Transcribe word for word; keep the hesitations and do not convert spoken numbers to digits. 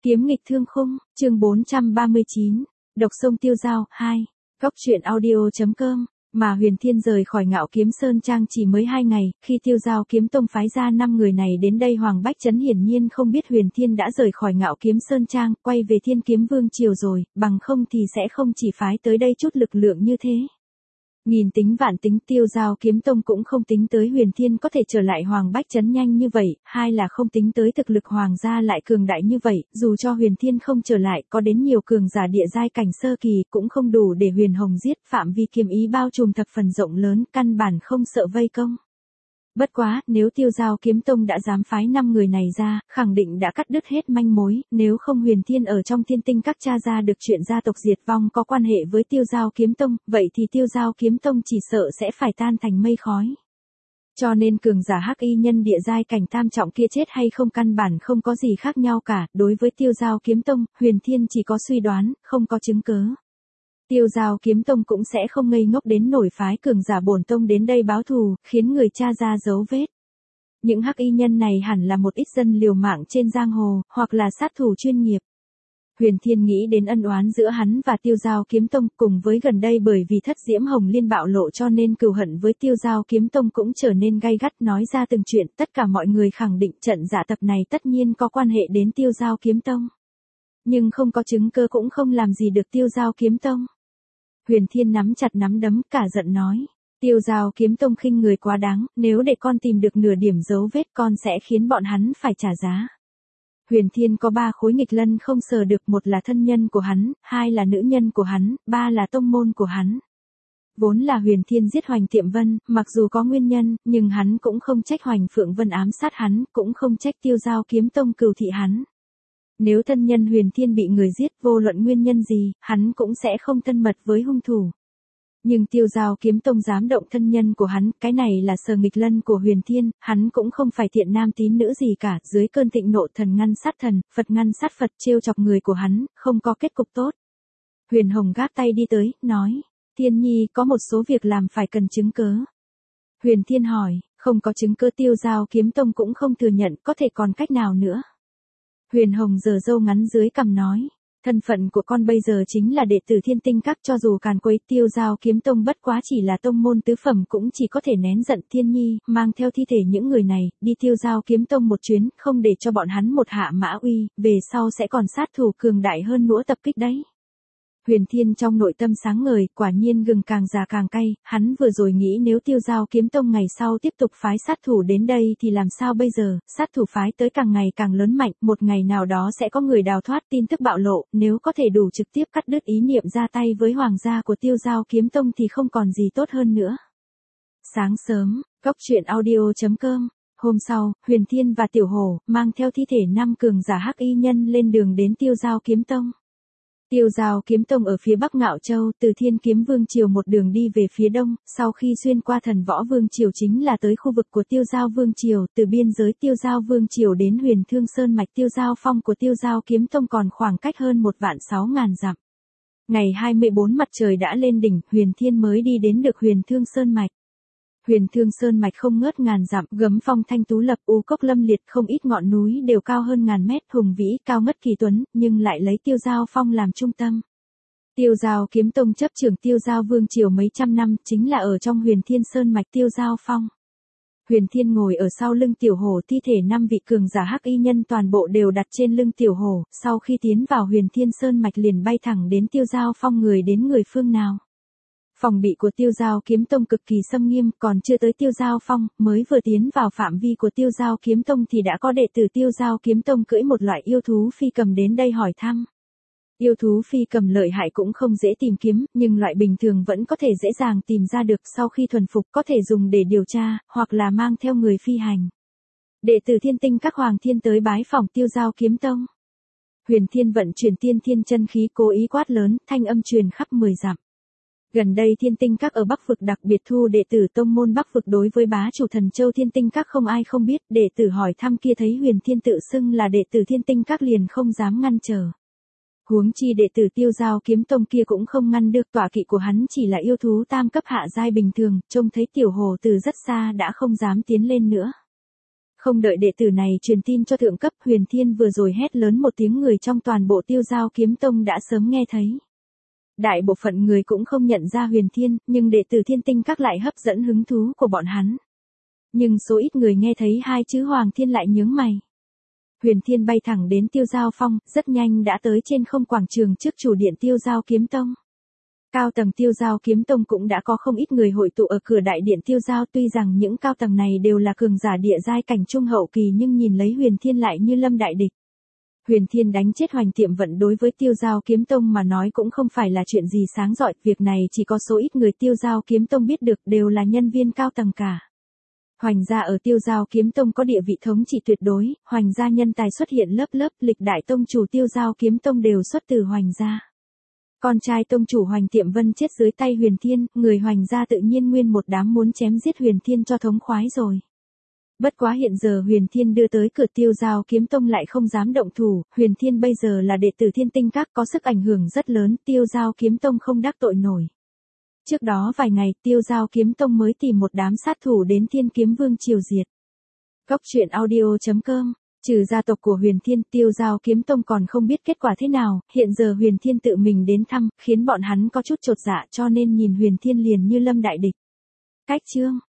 Kiếm nghịch thương khung, chương bốn trăm ba mươi chín, Độc sông Tiêu Dao, hai. Góc truyện audio chấm com, mà Huyền Thiên rời khỏi Ngạo Kiếm Sơn Trang chỉ mới hai ngày, khi Tiêu Dao Kiếm Tông phái ra năm người này đến đây Hoàng Bách Chấn hiển nhiên không biết Huyền Thiên đã rời khỏi Ngạo Kiếm Sơn Trang, quay về Thiên Kiếm Vương Triều rồi, bằng không thì sẽ không chỉ phái tới đây chút lực lượng như thế. Nghìn tính vạn tính Tiêu Dao Kiếm Tông cũng không tính tới Huyền Thiên có thể trở lại Hoàng Bách Chấn nhanh như vậy, hai là không tính tới thực lực Hoàng gia lại cường đại như vậy, dù cho Huyền Thiên không trở lại có đến nhiều cường giả địa giai cảnh sơ kỳ cũng không đủ để Huyền Hồng giết, phạm vi kiếm ý bao trùm thập phần rộng lớn, căn bản không sợ vây công. Bất quá, nếu Tiêu Dao Kiếm Tông đã dám phái năm người này ra, khẳng định đã cắt đứt hết manh mối, nếu không Huyền Thiên ở trong Thiên Tinh Các tra ra được chuyện gia tộc diệt vong có quan hệ với Tiêu Dao Kiếm Tông, vậy thì Tiêu Dao Kiếm Tông chỉ sợ sẽ phải tan thành mây khói. Cho nên cường giả hắc y nhân địa giai cảnh tam trọng kia chết hay không căn bản không có gì khác nhau cả, đối với Tiêu Dao Kiếm Tông, Huyền Thiên chỉ có suy đoán, không có chứng cứ. Tiêu Dao Kiếm Tông cũng sẽ không ngây ngốc đến nổi phái cường giả bổn tông đến đây báo thù, khiến người tra ra dấu vết. Những hắc y nhân này hẳn là một ít dân liều mạng trên giang hồ, hoặc là sát thủ chuyên nghiệp. Huyền Thiên nghĩ đến ân oán giữa hắn và Tiêu Dao Kiếm Tông, cùng với gần đây bởi vì Thất Diễm Hồng Liên bạo lộ cho nên cừu hận với Tiêu Dao Kiếm Tông cũng trở nên gay gắt, nói ra từng chuyện, tất cả mọi người khẳng định trận giả tập này tất nhiên có quan hệ đến Tiêu Dao Kiếm Tông. Nhưng không có chứng cứ cũng không làm gì được Tiêu Dao Kiếm Tông. Huyền Thiên nắm chặt nắm đấm cả giận nói, Tiêu Dao Kiếm Tông khinh người quá đáng, nếu để con tìm được nửa điểm dấu vết con sẽ khiến bọn hắn phải trả giá. Huyền Thiên có ba khối nghịch lân không sờ được, một là thân nhân của hắn, hai là nữ nhân của hắn, ba là tông môn của hắn. Vốn là Huyền Thiên giết Hoành Tiệm Vân, mặc dù có nguyên nhân, nhưng hắn cũng không trách Hoành Phượng Vân ám sát hắn, cũng không trách Tiêu Dao Kiếm Tông cừu thị hắn. Nếu thân nhân Huyền Thiên bị người giết vô luận nguyên nhân gì, hắn cũng sẽ không thân mật với hung thủ. Nhưng Tiêu Dao Kiếm Tông dám động thân nhân của hắn, cái này là sờ nghịch lân của Huyền Thiên, hắn cũng không phải thiện nam tín nữ gì cả, dưới cơn thịnh nộ thần ngăn sát thần, Phật ngăn sát Phật, trêu chọc người của hắn, không có kết cục tốt. Huyền Hồng gác tay đi tới, nói, Thiên Nhi có một số việc làm phải cần chứng cứ. Huyền Thiên hỏi, không có chứng cứ Tiêu Dao Kiếm Tông cũng không thừa nhận, có thể còn cách nào nữa. Huyền Hồng giở râu ngắn dưới cằm nói, thân phận của con bây giờ chính là đệ tử Thiên Tinh Các, cho dù càn quấy Tiêu Dao Kiếm Tông bất quá chỉ là tông môn tứ phẩm cũng chỉ có thể nén giận. Thiên Nhi, mang theo thi thể những người này, đi Tiêu Dao Kiếm Tông một chuyến, không để cho bọn hắn một hạ mã uy, về sau sẽ còn sát thủ cường đại hơn nữa tập kích đấy. Huyền Thiên trong nội tâm sáng ngời, quả nhiên gừng càng già càng cay, hắn vừa rồi nghĩ nếu Tiêu Dao Kiếm Tông ngày sau tiếp tục phái sát thủ đến đây thì làm sao bây giờ, sát thủ phái tới càng ngày càng lớn mạnh, một ngày nào đó sẽ có người đào thoát tin tức bạo lộ, nếu có thể đủ trực tiếp cắt đứt ý niệm ra tay với hoàng gia của Tiêu Dao Kiếm Tông thì không còn gì tốt hơn nữa. Sáng sớm, góc truyện audio chấm com, hôm sau, Huyền Thiên và Tiểu Hổ, mang theo thi thể năm cường giả hắc y nhân lên đường đến Tiêu Dao Kiếm Tông. Tiêu Dao Kiếm Tông ở phía Bắc Ngạo Châu, từ Thiên Kiếm Vương Triều một đường đi về phía đông, sau khi xuyên qua Thần Võ Vương Triều chính là tới khu vực của Tiêu Dao Vương Triều, từ biên giới Tiêu Dao Vương Triều đến Huyền Thương Sơn mạch Tiêu Dao Phong của Tiêu Dao Kiếm Tông còn khoảng cách hơn một vạn sáu ngàn dặm. Ngày hai mươi bốn mặt trời đã lên đỉnh, Huyền Thiên mới đi đến được Huyền Thương Sơn mạch. Huyền Thương Sơn mạch không ngớt ngàn dặm, gấm phong thanh tú lập, u cốc lâm liệt, không ít ngọn núi đều cao hơn ngàn mét, hùng vĩ, cao ngất kỳ tuấn, nhưng lại lấy Tiêu Dao Phong làm trung tâm. Tiêu Dao Kiếm Tông chấp trưởng Tiêu Dao Vương Triều mấy trăm năm, chính là ở trong Huyền Thiên Sơn mạch Tiêu Dao Phong. Huyền Thiên ngồi ở sau lưng Tiểu Hổ, thi thể năm vị cường giả hắc y nhân toàn bộ đều đặt trên lưng Tiểu Hổ, sau khi tiến vào Huyền Thiên Sơn mạch liền bay thẳng đến Tiêu Dao Phong, người đến người phương nào. Phòng bị của Tiêu Dao Kiếm Tông cực kỳ xâm nghiêm, còn chưa tới Tiêu Dao Phong, mới vừa tiến vào phạm vi của Tiêu Dao Kiếm Tông thì đã có đệ tử Tiêu Dao Kiếm Tông cưỡi một loại yêu thú phi cầm đến đây hỏi thăm. Yêu thú phi cầm lợi hại cũng không dễ tìm kiếm, nhưng loại bình thường vẫn có thể dễ dàng tìm ra được, sau khi thuần phục có thể dùng để điều tra, hoặc là mang theo người phi hành. Đệ tử Thiên Tinh Các Hoàng Thiên tới bái phỏng Tiêu Dao Kiếm Tông. Huyền Thiên vận chuyển tiên thiên chân khí cố ý quát lớn, thanh âm truyền khắp mười dặm. Gần đây Thiên Tinh Các ở Bắc Vực đặc biệt thu đệ tử tông môn Bắc Vực, đối với bá chủ Thần Châu Thiên Tinh Các không ai không biết, đệ tử hỏi thăm kia thấy Huyền Thiên tự xưng là đệ tử Thiên Tinh Các liền không dám ngăn trở. Huống chi đệ tử Tiêu Dao Kiếm Tông kia cũng không ngăn được, tọa kỵ của hắn chỉ là yêu thú tam cấp hạ giai bình thường, trông thấy Tiểu Hổ từ rất xa đã không dám tiến lên nữa. Không đợi đệ tử này truyền tin cho thượng cấp, Huyền Thiên vừa rồi hét lớn một tiếng, người trong toàn bộ Tiêu Giao Kiếm Tông đã sớm nghe thấy. Đại bộ phận người cũng không nhận ra Huyền Thiên, nhưng đệ tử Thiên Tinh Các lại hấp dẫn hứng thú của bọn hắn. Nhưng số ít người nghe thấy hai chữ Hoàng Thiên lại nhướng mày. Huyền Thiên bay thẳng đến Tiêu Giao Phong, rất nhanh đã tới trên không quảng trường trước chủ điện Tiêu Giao Kiếm Tông. Cao tầng Tiêu Giao Kiếm Tông cũng đã có không ít người hội tụ ở cửa đại điện Tiêu Giao, tuy rằng những cao tầng này đều là cường giả địa giai cảnh trung hậu kỳ, nhưng nhìn lấy Huyền Thiên lại như lâm đại địch. Huyền Thiên đánh chết Hoành Tiệm Vận đối với Tiêu Giao Kiếm Tông mà nói cũng không phải là chuyện gì sáng rọi, việc này chỉ có số ít người Tiêu Giao Kiếm Tông biết được, đều là nhân viên cao tầng cả. Hoành gia ở Tiêu Giao Kiếm Tông có địa vị thống trị tuyệt đối, Hoành gia nhân tài xuất hiện lớp lớp, lịch đại tông chủ Tiêu Giao Kiếm Tông đều xuất từ Hoành gia. Con trai tông chủ Hoành Tiệm Vân chết dưới tay Huyền Thiên, người Hoành gia tự nhiên nguyên một đám muốn chém giết Huyền Thiên cho thống khoái rồi. Bất quá hiện giờ Huyền Thiên đưa tới cửa Tiêu Giao Kiếm Tông lại không dám động thủ, Huyền Thiên bây giờ là đệ tử Thiên Tinh Các có sức ảnh hưởng rất lớn, Tiêu Giao Kiếm Tông không đắc tội nổi. Trước đó vài ngày, Tiêu Giao Kiếm Tông mới tìm một đám sát thủ đến Thiên Kiếm Vương triều diệt. Góc truyện audio chấm com. Trừ gia tộc của Huyền Thiên, Tiêu Giao Kiếm Tông còn không biết kết quả thế nào, hiện giờ Huyền Thiên tự mình đến thăm, khiến bọn hắn có chút chột dạ, cho nên nhìn Huyền Thiên liền như lâm đại địch. Cách chương